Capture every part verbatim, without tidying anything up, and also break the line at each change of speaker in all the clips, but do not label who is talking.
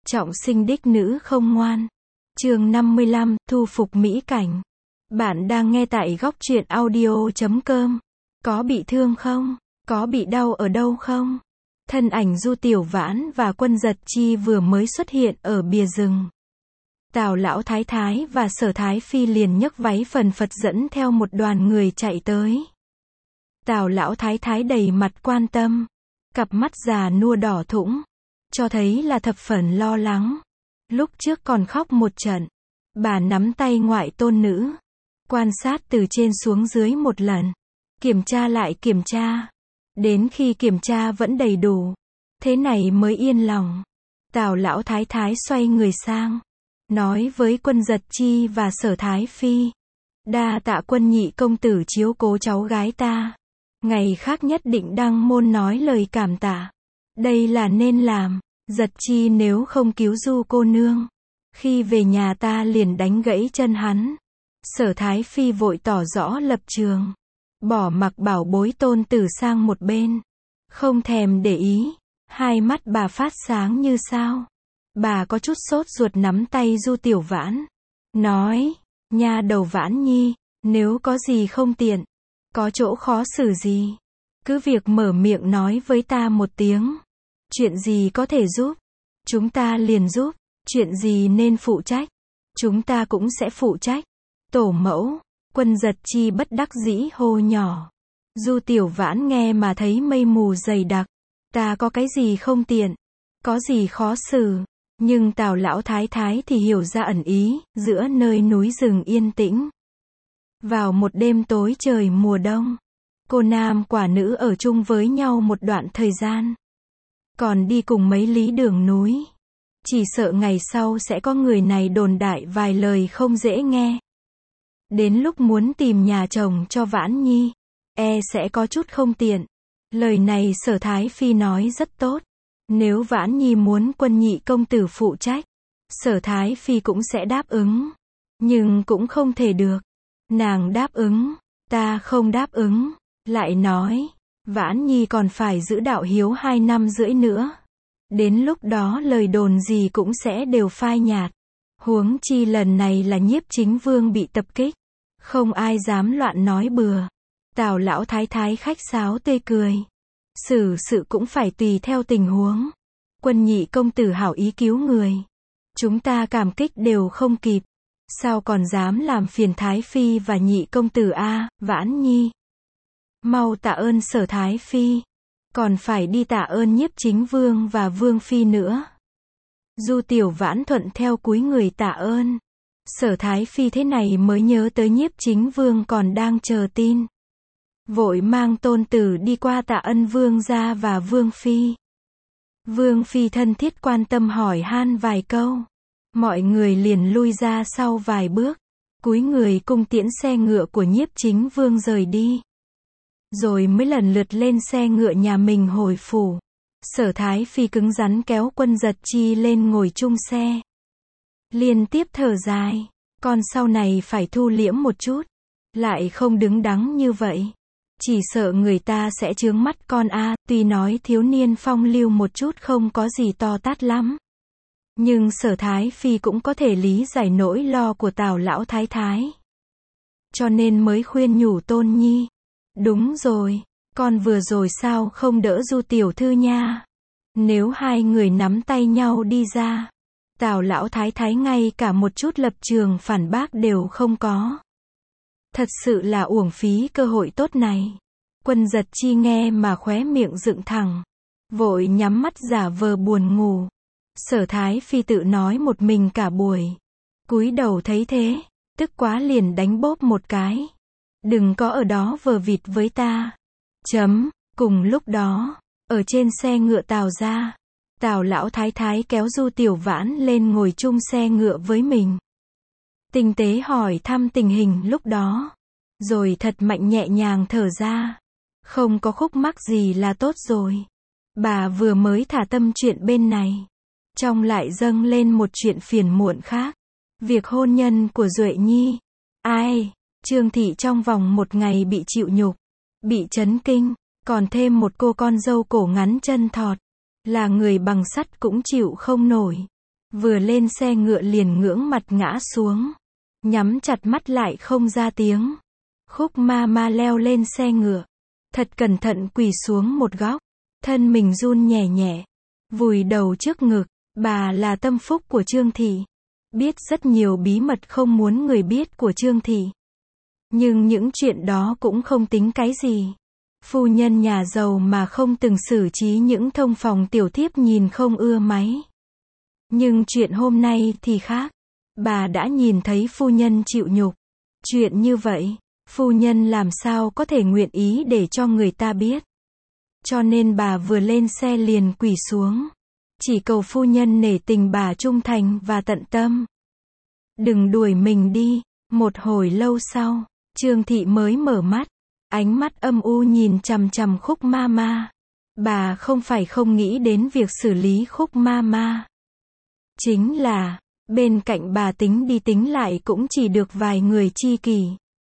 Trọng sinh đích nữ không ngoan. Chương năm mươi lăm, thu phục mỹ cảnh. Bạn đang nghe tại góc truyện audio chấm com. Có bị thương không? Có bị đau ở đâu không? Thân ảnh Du Tiểu Vãn và Quân Giật Chi vừa mới xuất hiện ở bìa rừng. Tào lão thái thái và Sở Thái Phi liền nhấc váy phần phật dẫn theo một đoàn người chạy tới. Tào lão thái thái đầy mặt quan tâm, cặp mắt già nua đỏ thũng, cho thấy là thập phần lo lắng. Lúc trước còn khóc một trận. Bà nắm tay ngoại tôn nữ, quan sát từ trên xuống dưới một lần, kiểm tra lại kiểm tra. Đến khi kiểm tra vẫn đầy đủ, thế này mới yên lòng. Tào lão thái thái xoay người sang, nói với Quân Giật Chi và Sở Thái Phi: đa tạ Quân nhị công tử chiếu cố cháu gái ta. Ngày khác nhất định đăng môn nói lời cảm tạ. Đây là nên làm. Giật Chi nếu không cứu Du cô nương, khi về nhà ta liền đánh gãy chân hắn. Sở Thái Phi vội tỏ rõ lập trường, bỏ mặc bảo bối tôn tử sang một bên, không thèm để ý. Hai mắt bà phát sáng như sao. Bà có chút sốt ruột nắm tay Du Tiểu Vãn, nói: nha đầu Vãn nhi, nếu có gì không tiện, có chỗ khó xử gì, cứ việc mở miệng nói với ta một tiếng. Chuyện gì có thể giúp, chúng ta liền giúp. Chuyện gì nên phụ trách, chúng ta cũng sẽ phụ trách. Tổ mẫu. Quân Giật Chi bất đắc dĩ hô nhỏ. Du Tiểu Vãn nghe mà thấy mây mù dày đặc. Ta có cái gì không tiện, có gì khó xử. Nhưng Tào lão thái thái thì hiểu ra ẩn ý. Giữa nơi núi rừng yên tĩnh, vào một đêm tối trời mùa đông, cô nam quả nữ ở chung với nhau một đoạn thời gian, còn đi cùng mấy lý đường núi. Chỉ sợ ngày sau sẽ có người này đồn đại vài lời không dễ nghe. Đến lúc muốn tìm nhà chồng cho Vãn nhi, e sẽ có chút không tiện. Lời này Sở Thái Phi nói rất tốt. Nếu Vãn nhi muốn Quân nhị công tử phụ trách, Sở Thái Phi cũng sẽ đáp ứng. Nhưng cũng không thể được. Nàng đáp ứng, ta không đáp ứng. Lại nói, Vãn nhi còn phải giữ đạo hiếu hai năm rưỡi nữa. Đến lúc đó lời đồn gì cũng sẽ đều phai nhạt. Huống chi lần này là Nhiếp Chính Vương bị tập kích, không ai dám loạn nói bừa. Tào lão thái thái khách sáo tươi cười. Xử sự cũng phải tùy theo tình huống. Quân nhị công tử hảo ý cứu người, chúng ta cảm kích đều không kịp. Sao còn dám làm phiền Thái Phi và nhị công tử a, Vãn nhi. Mau tạ ơn Sở Thái Phi, còn phải đi tạ ơn Nhiếp Chính Vương và Vương Phi nữa. Du Tiểu Vãn thuận theo cúi người tạ ơn. Sở Thái Phi thế này mới nhớ tới Nhiếp Chính Vương còn đang chờ tin, vội mang tôn tử đi qua tạ ân Vương gia và Vương Phi. Vương Phi thân thiết quan tâm hỏi han vài câu, mọi người liền lui ra sau vài bước, cúi người cung tiễn xe ngựa của Nhiếp Chính Vương rời đi. Rồi mới lần lượt lên xe ngựa nhà mình hồi phủ. Sở Thái Phi cứng rắn kéo Quân Giật Chi lên ngồi chung xe, liên tiếp thở dài. Con sau này phải thu liễm một chút, lại không đứng đắn như vậy, chỉ sợ người ta sẽ chướng mắt con a. Tuy nói thiếu niên phong lưu một chút không có gì to tát lắm, nhưng Sở Thái Phi cũng có thể lý giải nỗi lo của Tào lão thái thái, cho nên mới khuyên nhủ tôn nhi. Đúng rồi, con vừa rồi sao không đỡ Du tiểu thư nha. Nếu hai người nắm tay nhau đi ra, Tào lão thái thái ngay cả một chút lập trường phản bác đều không có. Thật sự là uổng phí cơ hội tốt này. Quân Giật Chi nghe mà khóe miệng dựng thẳng, vội nhắm mắt giả vờ buồn ngủ. Sở Thái Phi tự nói một mình cả buổi, cúi đầu thấy thế, tức quá liền đánh bóp một cái. Đừng có ở đó vờ vịt với ta. Chấm. Cùng lúc đó, ở trên xe ngựa Tào ra, Tào lão thái thái kéo Du Tiểu Vãn lên ngồi chung xe ngựa với mình, tinh tế hỏi thăm tình hình lúc đó, rồi thật mạnh nhẹ nhàng thở ra. Không có khúc mắc gì là tốt rồi. Bà vừa mới thả tâm chuyện bên này, trong lại dâng lên một chuyện phiền muộn khác. Việc hôn nhân của Duệ Nhi. Ai? Trương thị trong vòng một ngày bị chịu nhục, bị chấn kinh, còn thêm một cô con dâu cổ ngắn chân thọt, là người bằng sắt cũng chịu không nổi. Vừa lên xe ngựa liền ngưỡng mặt ngã xuống. Nhắm chặt mắt lại không ra tiếng. Khúc ma ma leo lên xe ngựa. Thật cẩn thận quỳ xuống một góc. Thân mình run nhẹ nhẹ. Vùi đầu trước ngực. Bà là tâm phúc của Trương Thị. Biết rất nhiều bí mật không muốn người biết của Trương Thị. Nhưng những chuyện đó cũng không tính cái gì. Phu nhân nhà giàu mà không từng xử trí những thông phòng tiểu thiếp nhìn không ưa máy. Nhưng chuyện hôm nay thì khác. Bà đã nhìn thấy phu nhân chịu nhục. Chuyện như vậy, phu nhân làm sao có thể nguyện ý để cho người ta biết. Cho nên bà vừa lên xe liền quỳ xuống. Chỉ cầu phu nhân nể tình bà trung thành và tận tâm. Đừng đuổi mình đi. Một hồi lâu sau, Trương Thị mới mở mắt. Ánh mắt âm u nhìn chằm chằm Khúc ma ma. Bà không phải không nghĩ đến việc xử lý Khúc ma ma. Chính là, bên cạnh bà tính đi tính lại cũng chỉ được vài người tri kỷ.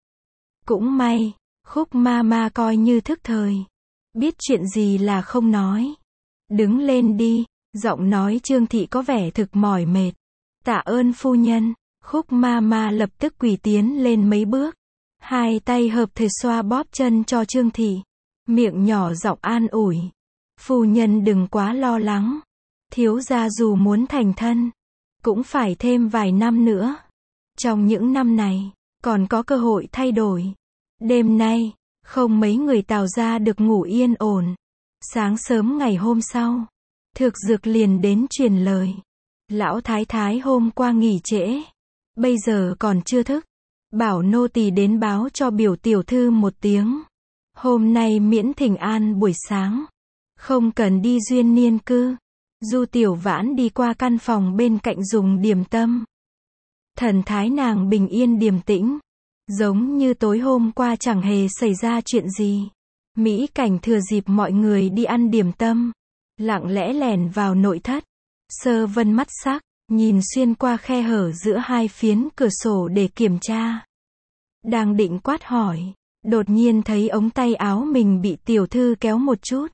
Cũng may, Khúc ma ma coi như thức thời. Biết chuyện gì là không nói. Đứng lên đi, giọng nói Trương Thị có vẻ thực mỏi mệt. Tạ ơn phu nhân. Khúc ma ma lập tức quỳ tiến lên mấy bước. Hai tay hợp thời xoa bóp chân cho Trương Thị. Miệng nhỏ giọng an ủi. Phu nhân đừng quá lo lắng. Thiếu gia dù muốn thành thân, cũng phải thêm vài năm nữa. Trong những năm này, còn có cơ hội thay đổi. Đêm nay, không mấy người Tào gia được ngủ yên ổn. Sáng sớm ngày hôm sau, Thực Dược liền đến truyền lời. Lão thái thái hôm qua nghỉ trễ. Bây giờ còn chưa thức. Bảo nô tỳ đến báo cho biểu tiểu thư một tiếng. Hôm nay miễn thỉnh an buổi sáng. Không cần đi duyên niên cư. Du Tiểu Vãn đi qua căn phòng bên cạnh dùng điểm tâm. Thần thái nàng bình yên điềm tĩnh. Giống như tối hôm qua chẳng hề xảy ra chuyện gì. Mỹ Cảnh thừa dịp mọi người đi ăn điểm tâm. Lặng lẽ lẻn vào nội thất. Sơ Vân mắt sắc, nhìn xuyên qua khe hở giữa hai phiến cửa sổ để kiểm tra. Đang định quát hỏi. Đột nhiên thấy ống tay áo mình bị tiểu thư kéo một chút.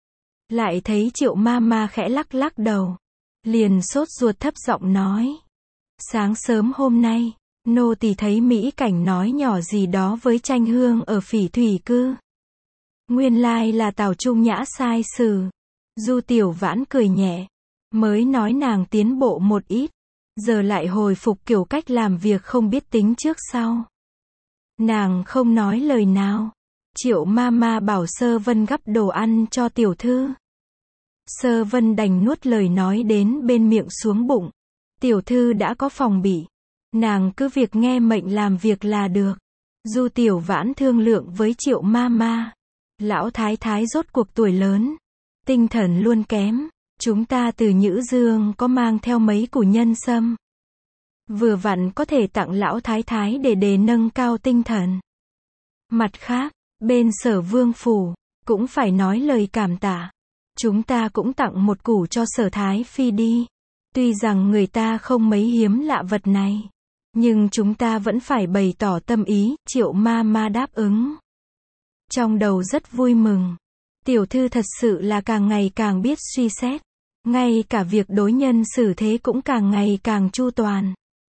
Lại thấy Triệu ma ma khẽ lắc lắc đầu. Liền sốt ruột thấp giọng nói. Sáng sớm hôm nay, nô tỳ thấy Mỹ Cảnh nói nhỏ gì đó với Tranh Hương ở Phỉ Thủy Cư. Nguyên lai là Tào Trung Nhã sai sử. Du Tiểu Vãn cười nhẹ. Mới nói nàng tiến bộ một ít. Giờ lại hồi phục kiểu cách làm việc không biết tính trước sau. Nàng không nói lời nào. Triệu ma ma bảo Sơ Vân gắp đồ ăn cho tiểu thư. Sơ Vân đành nuốt lời nói đến bên miệng xuống bụng. Tiểu thư đã có phòng bị. Nàng cứ việc nghe mệnh làm việc là được. Du Tiểu Vãn thương lượng với Triệu ma ma. Lão thái thái rốt cuộc tuổi lớn. Tinh thần luôn kém. Chúng ta từ Nhữ Dương có mang theo mấy củ nhân sâm. Vừa vặn có thể tặng lão thái thái để đề nâng cao tinh thần. Mặt khác, bên Sở Vương phủ, cũng phải nói lời cảm tạ. Chúng ta cũng tặng một củ cho Sở Thái Phi đi. Tuy rằng người ta không mấy hiếm lạ vật này. Nhưng chúng ta vẫn phải bày tỏ tâm ý, Triệu ma ma đáp ứng. Trong đầu rất vui mừng. Tiểu thư thật sự là càng ngày càng biết suy xét. Ngay cả việc đối nhân xử thế cũng càng ngày càng chu toàn.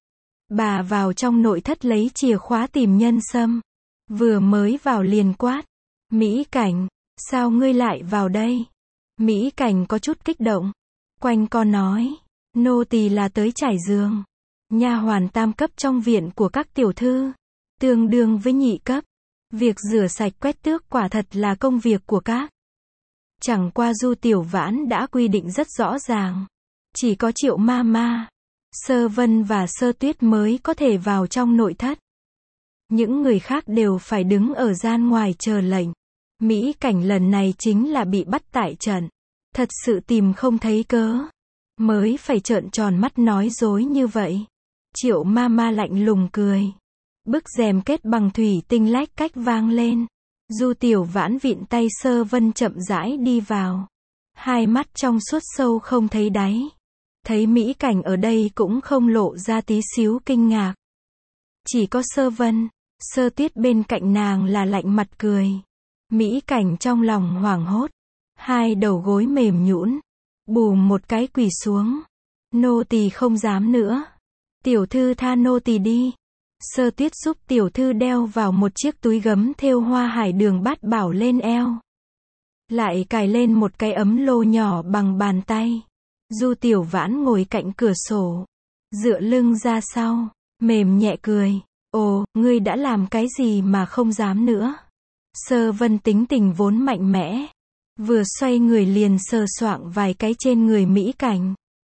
Bà vào trong nội thất lấy chìa khóa tìm nhân sâm. Vừa mới vào liền quát. Mỹ Cảnh, sao ngươi lại vào đây? Mỹ Cảnh có chút kích động. Quanh co nói. Nô tỳ là tới trải giường. Nha hoàn tam cấp trong viện của các tiểu thư. Tương đương với nhị cấp. Việc rửa sạch quét tước quả thật là công việc của các. Chẳng qua Du Tiểu Vãn đã quy định rất rõ ràng. Chỉ có Triệu ma ma, Sơ Vân và Sơ Tuyết mới có thể vào trong nội thất. Những người khác đều phải đứng ở gian ngoài chờ lệnh. Mỹ Cảnh lần này chính là bị bắt tại trận. Thật sự tìm không thấy cớ. Mới phải trợn tròn mắt nói dối như vậy. Triệu ma ma lạnh lùng cười. Bức rèm kết bằng thủy tinh lách cách vang lên. Du Tiểu Vãn vịn tay Sơ Vân chậm rãi đi vào. Hai mắt trong suốt sâu không thấy đáy. Thấy Mỹ Cảnh ở đây cũng không lộ ra tí xíu kinh ngạc. Chỉ có Sơ Vân, Sơ Tuyết bên cạnh nàng là lạnh mặt cười. Mỹ Cảnh trong lòng hoảng hốt. Hai đầu gối mềm nhũn. Bùm một cái quỳ xuống. Nô tỳ không dám nữa. Tiểu thư tha nô tỳ đi. Sơ Tuyết giúp tiểu thư đeo vào một chiếc túi gấm thêu hoa hải đường bát bảo lên eo. Lại cài lên một cái ấm lô nhỏ bằng bàn tay. Du Tiểu Vãn ngồi cạnh cửa sổ, dựa lưng ra sau, mềm nhẹ cười. Ồ, ngươi đã làm cái gì mà không dám nữa? Sơ Vân tính tình vốn mạnh mẽ, vừa xoay người liền sờ soạng vài cái trên người Mỹ Cảnh.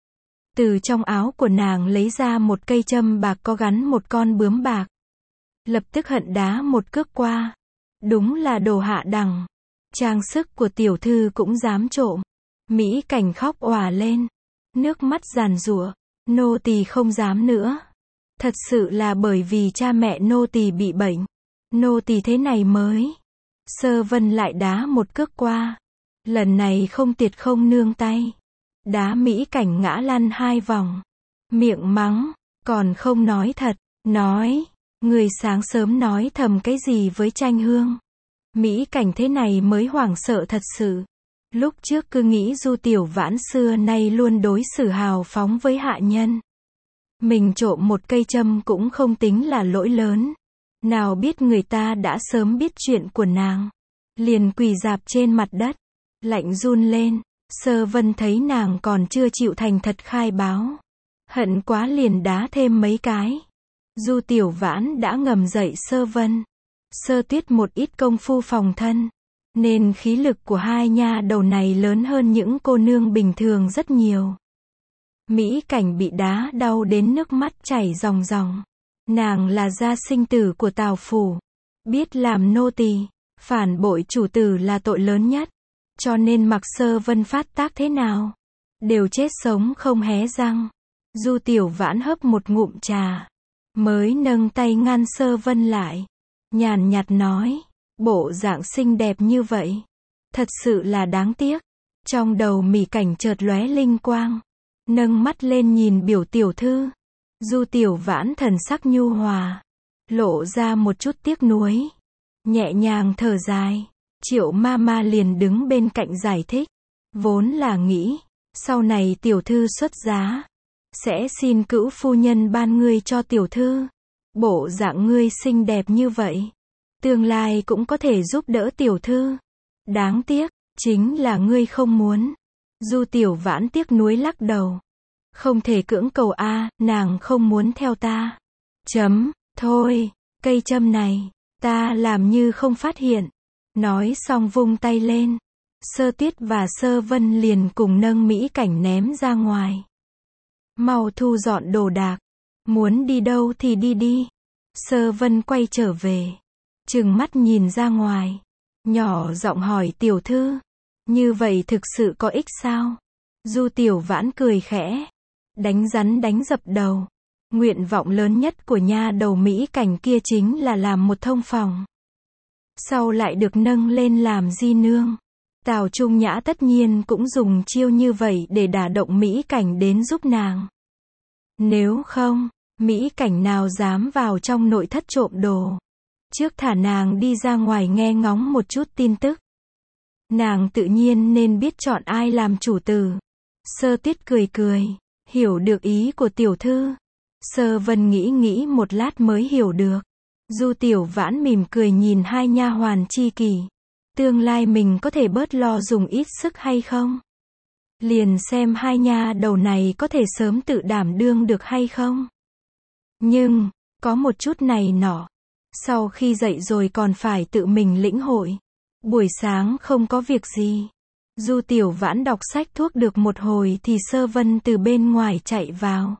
Từ trong áo của nàng lấy ra một cây châm bạc có gắn một con bướm bạc. Lập tức hận đá một cước qua. Đúng là đồ hạ đẳng. Trang sức của tiểu thư cũng dám trộm. Mỹ Cảnh khóc òa lên, nước mắt giàn giụa. Nô tỳ không dám nữa. Thật sự là bởi vì cha mẹ nô tỳ bị bệnh. Nô tỳ thế này mới. Sơ Vân lại đá một cước qua. Lần này không tiệt không nương tay. Đá Mỹ Cảnh ngã lăn hai vòng. Miệng mắng, còn không nói thật. Nói, người sáng sớm nói thầm cái gì với Tranh Hương. Mỹ Cảnh thế này mới hoảng sợ thật sự. Lúc trước cứ nghĩ Du Tiểu Vãn xưa nay luôn đối xử hào phóng với hạ nhân. Mình trộm một cây châm cũng không tính là lỗi lớn. Nào biết người ta đã sớm biết chuyện của nàng. Liền quỳ rạp trên mặt đất. Lạnh run lên. Sơ Vân thấy nàng còn chưa chịu thành thật khai báo. Hận quá liền đá thêm mấy cái. Du Tiểu Vãn đã ngầm dậy Sơ Vân. Sơ Tuyết một ít công phu phòng thân. Nên khí lực của hai nha đầu này lớn hơn những cô nương bình thường rất nhiều. Mỹ Cảnh bị đá đau đến nước mắt chảy ròng ròng. Nàng là gia sinh tử của Tào phủ. Biết làm nô tỳ, phản bội chủ tử là tội lớn nhất. Cho nên mặc Sơ Vân phát tác thế nào, đều chết sống không hé răng. Du Tiểu Vãn hớp một ngụm trà, mới nâng tay ngăn Sơ Vân lại. Nhàn nhạt nói, bộ dạng xinh đẹp như vậy, thật sự là đáng tiếc. Trong đầu Mỹ Cảnh chợt lóe linh quang, nâng mắt lên nhìn biểu tiểu thư. Du Tiểu Vãn thần sắc nhu hòa, lộ ra một chút tiếc nuối, nhẹ nhàng thở dài. Triệu ma ma liền đứng bên cạnh giải thích. Vốn là nghĩ, sau này tiểu thư xuất giá, sẽ xin cữu phu nhân ban ngươi cho tiểu thư. Bộ dạng ngươi xinh đẹp như vậy, tương lai cũng có thể giúp đỡ tiểu thư. Đáng tiếc, chính là ngươi không muốn. Du Tiểu Vãn tiếc nuối lắc đầu. Không thể cưỡng cầu a, nàng không muốn theo ta. Chấm, thôi, cây châm này, ta làm như không phát hiện. Nói xong vung tay lên. Sơ Tuyết và Sơ Vân liền cùng nâng Mỹ Cảnh ném ra ngoài. Mau thu dọn đồ đạc. Muốn đi đâu thì đi đi. Sơ Vân quay trở về. Trừng mắt nhìn ra ngoài. Nhỏ giọng hỏi tiểu thư. Như vậy thực sự có ích sao? Du Tiểu Vãn cười khẽ. Đánh rắn đánh dập đầu. Nguyện vọng lớn nhất của nha đầu Mỹ Cảnh kia chính là làm một thông phòng. Sau lại được nâng lên làm di nương. Tào Trung Nhã tất nhiên cũng dùng chiêu như vậy để đả động Mỹ Cảnh đến giúp nàng. Nếu không, Mỹ Cảnh nào dám vào trong nội thất trộm đồ. Trước thả nàng đi ra ngoài nghe ngóng một chút tin tức. Nàng tự nhiên nên biết chọn ai làm chủ tử. Sơ Tuyết cười cười, hiểu được ý của tiểu thư. Sơ Vân nghĩ nghĩ một lát mới hiểu được. Du Tiểu Vãn mỉm cười nhìn hai nha hoàn chi kỷ. Tương lai mình có thể bớt lo dùng ít sức hay không? Liền xem hai nha đầu này có thể sớm tự đảm đương được hay không? Nhưng, có một chút này nọ. Sau khi dậy rồi còn phải tự mình lĩnh hội. Buổi sáng không có việc gì. Du Tiểu Vãn đọc sách thuốc được một hồi thì Sơ Vân từ bên ngoài chạy vào.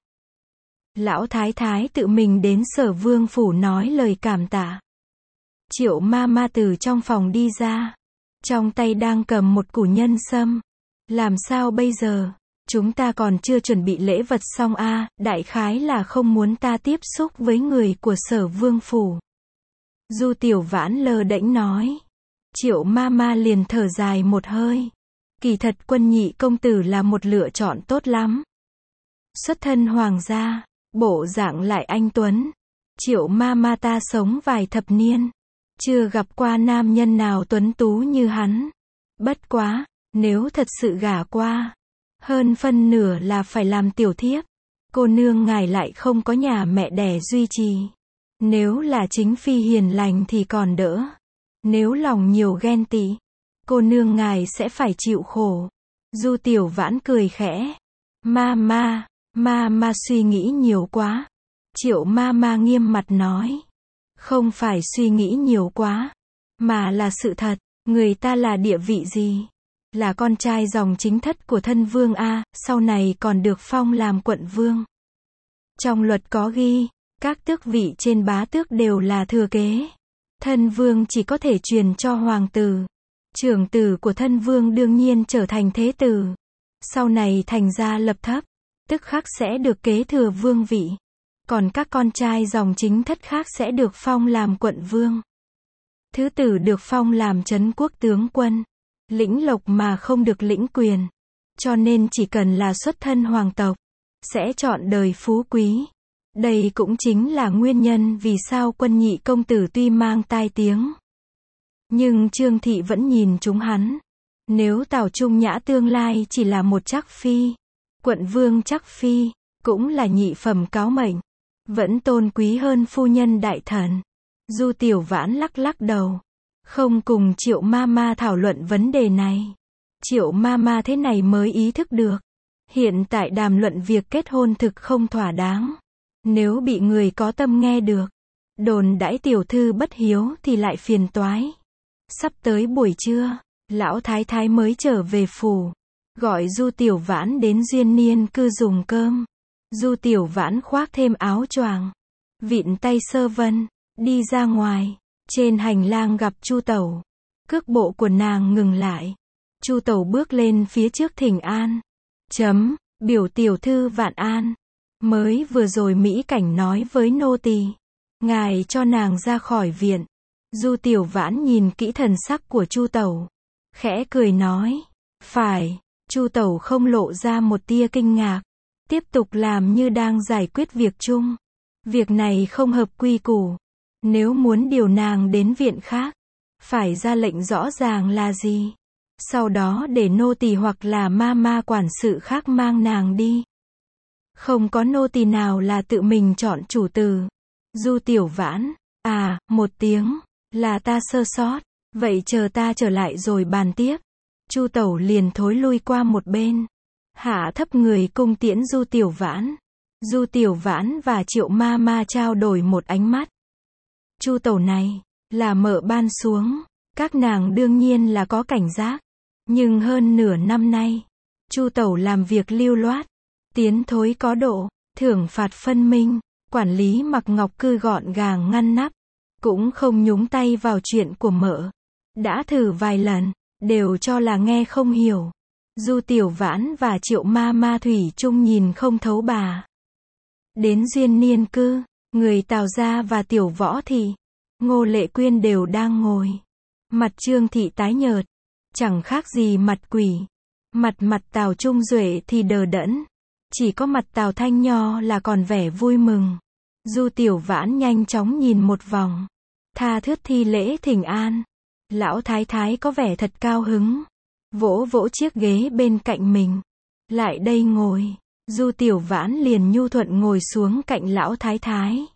Lão thái thái tự mình đến Sở Vương phủ nói lời cảm tạ. Triệu ma ma từ trong phòng đi ra. Trong tay đang cầm một củ nhân sâm. Làm sao bây giờ? Chúng ta còn chưa chuẩn bị lễ vật xong a, à, đại khái là không muốn ta tiếp xúc với người của Sở Vương phủ. Du Tiểu Vãn lơ đễnh nói. Triệu ma ma liền thở dài một hơi. Kỳ thật Quân Nhị công tử là một lựa chọn tốt lắm. Xuất thân hoàng gia, bộ dạng lại anh tuấn. Triệu ma ma ta sống vài thập niên, chưa gặp qua nam nhân nào tuấn tú như hắn. Bất quá, nếu thật sự gả qua, Hơn phân nửa là phải làm tiểu thiếp. Cô nương ngài lại không có nhà mẹ đẻ duy trì. Nếu là chính phi hiền lành thì còn đỡ. Nếu lòng nhiều ghen tị, cô nương ngài sẽ phải chịu khổ. Du Tiểu Vãn cười khẽ. Ma ma, ma ma suy nghĩ nhiều quá. Triệu ma ma nghiêm mặt nói. Không phải suy nghĩ nhiều quá, mà là sự thật. Người ta là địa vị gì? Là con trai dòng chính thất của thân vương A, sau này còn được phong làm quận vương. Trong luật có ghi, các tước vị trên bá tước đều là thừa kế. Thân vương chỉ có thể truyền cho hoàng tử. Trưởng tử của thân vương đương nhiên trở thành thế tử. Sau này thành gia lập thấp, tức khắc sẽ được kế thừa vương vị. Còn các con trai dòng chính thất khác sẽ được phong làm quận vương. Thứ tử được phong làm trấn quốc tướng quân. Lĩnh lộc mà không được lĩnh quyền. Cho nên chỉ cần là xuất thân hoàng tộc, sẽ chọn đời phú quý. Đây cũng chính là nguyên nhân vì sao Quân Nhị công tử tuy mang tai tiếng, nhưng Trương Thị vẫn nhìn chúng hắn. Nếu Tào Trung Nhã tương lai chỉ là một trắc phi, quận vương trắc phi, cũng là nhị phẩm cáo mệnh, vẫn tôn quý hơn phu nhân đại thần. Du Tiểu Vãn lắc lắc đầu, không cùng Triệu ma ma thảo luận vấn đề này. Triệu ma ma thế này mới ý thức được, hiện tại đàm luận việc kết hôn thực không thỏa đáng. Nếu bị người có tâm nghe được, đồn đãi tiểu thư bất hiếu thì lại phiền toái. Sắp tới buổi trưa, lão thái thái mới trở về phủ, gọi Du Tiểu Vãn đến Duyên Niên cư dùng cơm. Du Tiểu Vãn khoác thêm áo choàng, vịn tay sơ vân, đi ra ngoài. Trên hành lang gặp Chu Tẩu, cước bộ của nàng ngừng lại. Chu Tẩu bước lên phía trước thỉnh an. Chấm, biểu tiểu thư vạn an. Mới vừa rồi Mỹ Cảnh nói với nô tỳ, ngài cho nàng ra khỏi viện. Du Tiểu Vãn nhìn kỹ thần sắc của Chu Tẩu, khẽ cười nói, phải. Chu Tẩu không lộ ra một tia kinh ngạc, tiếp tục làm như đang giải quyết việc chung. Việc này không hợp quy củ. Nếu muốn điều nàng đến viện khác, phải ra lệnh rõ ràng là gì. Sau đó để nô tỳ hoặc là ma ma quản sự khác mang nàng đi. Không có nô tỳ nào là tự mình chọn chủ từ. Du Tiểu Vãn, à, một tiếng, là ta sơ sót, vậy chờ ta trở lại rồi bàn tiếp. Chu Tẩu liền thối lui qua một bên, hạ thấp người cung tiễn Du Tiểu Vãn. Du Tiểu Vãn và Triệu ma ma trao đổi một ánh mắt. Chu Tẩu này, là mợ ban xuống, các nàng đương nhiên là có cảnh giác. Nhưng hơn nửa năm nay, Chu Tẩu làm việc lưu loát, tiến thối có độ, thưởng phạt phân minh, quản lý mặc ngọc cư gọn gàng ngăn nắp, cũng không nhúng tay vào chuyện của mợ. Đã thử vài lần, đều cho là nghe không hiểu. Du Tiểu Vãn và Triệu ma ma thủy chung nhìn không thấu bà. Đến Duyên Niên cư, người Tào gia và Tiểu Võ Thị, Ngô Lệ Quyên đều đang ngồi. Mặt Trương Thị tái nhợt, chẳng khác gì mặt quỷ. Mặt mặt Tào Trung Duệ thì đờ đẫn. Chỉ có mặt Tào Thanh Nho là còn vẻ vui mừng. Du Tiểu Vãn nhanh chóng nhìn một vòng, tha thướt thi lễ thỉnh an. Lão thái thái có vẻ thật cao hứng, vỗ vỗ chiếc ghế bên cạnh mình. Lại đây ngồi. Du Tiểu Vãn liền nhu thuận ngồi xuống cạnh lão thái thái.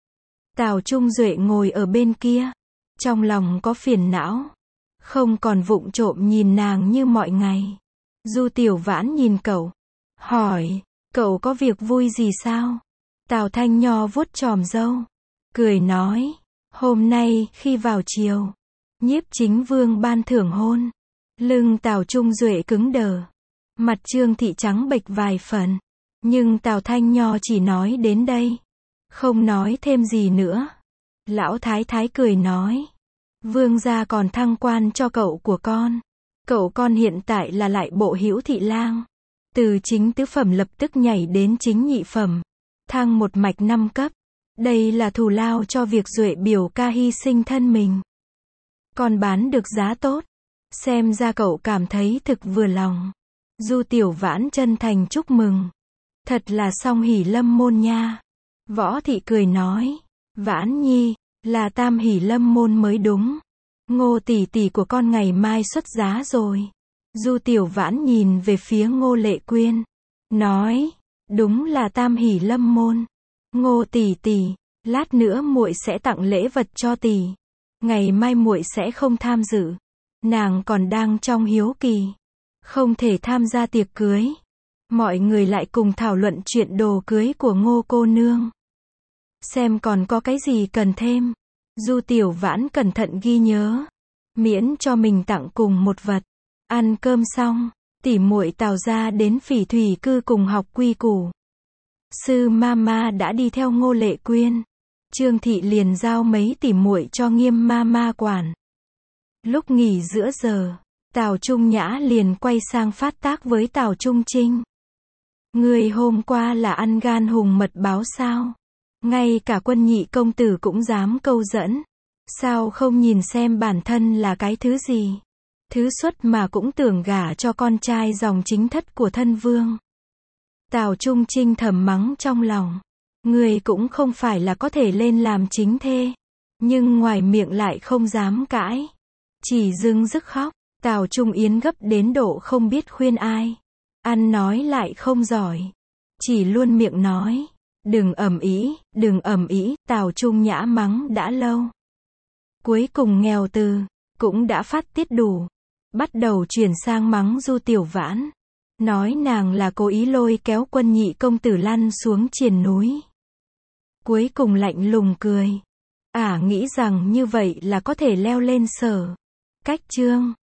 Tào Trung Duệ ngồi ở bên kia, trong lòng có phiền não, không còn vụng trộm nhìn nàng như mọi ngày. Du Tiểu Vãn nhìn cậu, hỏi, cậu có việc vui gì sao? Tào Thanh Nho vuốt chòm râu, cười nói, hôm nay khi vào chiều, Nhiếp Chính Vương ban thưởng hôn. Lưng Tào Trung Duệ cứng đờ, mặt Trương Thị trắng bệch vài phần, nhưng Tào Thanh Nho chỉ nói đến đây, không nói thêm gì nữa. Lão thái thái cười nói, vương gia còn thăng quan cho cậu của con. Cậu con hiện tại là lại bộ hữu thị lang, từ chính tứ phẩm lập tức nhảy đến chính nhị phẩm, thăng một mạch năm cấp. Đây là thù lao cho việc Duệ biểu ca hy sinh thân mình. Con bán được giá tốt, xem ra cậu cảm thấy thực vừa lòng. Du Tiểu Vãn chân thành chúc mừng, thật là song hỷ lâm môn nha. Võ Thị cười nói, Vãn nhi, là tam hỷ lâm môn mới đúng. Ngô tỷ tỷ của con ngày mai xuất giá rồi. Du Tiểu Vãn nhìn về phía Ngô Lệ Quyên, nói, đúng là tam hỷ lâm môn. Ngô tỷ tỷ, lát nữa muội sẽ tặng lễ vật cho tỷ. Ngày mai muội sẽ không tham dự. Nàng còn đang trong hiếu kỳ, không thể tham gia tiệc cưới. Mọi người lại cùng thảo luận chuyện đồ cưới của Ngô cô nương. Xem còn có cái gì cần thêm. Du Tiểu Vãn cẩn thận ghi nhớ, miễn cho mình tặng cùng một vật. Ăn cơm xong, tỷ muội Tào gia đến Phỉ Thủy cư cùng học quy củ. Sư Mama đã đi theo Ngô Lệ Quyên. Trương thị liền giao mấy tỷ muội cho Nghiêm Mama quản. Lúc nghỉ giữa giờ, Tào Trung Nhã liền quay sang phát tác với Tào Trung Trinh. Người hôm qua là ăn gan hùng mật báo sao? Ngay cả Quân Nhị công tử cũng dám câu dẫn. Sao không nhìn xem bản thân là cái thứ gì? Thứ xuất mà cũng tưởng gả cho con trai dòng chính thất của thân vương. Tào Trung Trinh thầm mắng trong lòng. Người cũng không phải là có thể lên làm chính thê. Nhưng ngoài miệng lại không dám cãi. Chỉ dưng dứt khóc. Tào Trung Yến gấp đến độ không biết khuyên ai. Ăn nói lại không giỏi. Chỉ luôn miệng nói. Đừng ầm ĩ, đừng ầm ĩ, Tào Trung Nhã mắng đã lâu. Cuối cùng nghèo từ, cũng đã phát tiết đủ. Bắt đầu chuyển sang mắng Du Tiểu Vãn. Nói nàng là cố ý lôi kéo Quân Nhị công tử lăn xuống triền núi. Cuối cùng lạnh lùng cười. Ả à, nghĩ rằng như vậy là có thể leo lên Sở Cách Trương.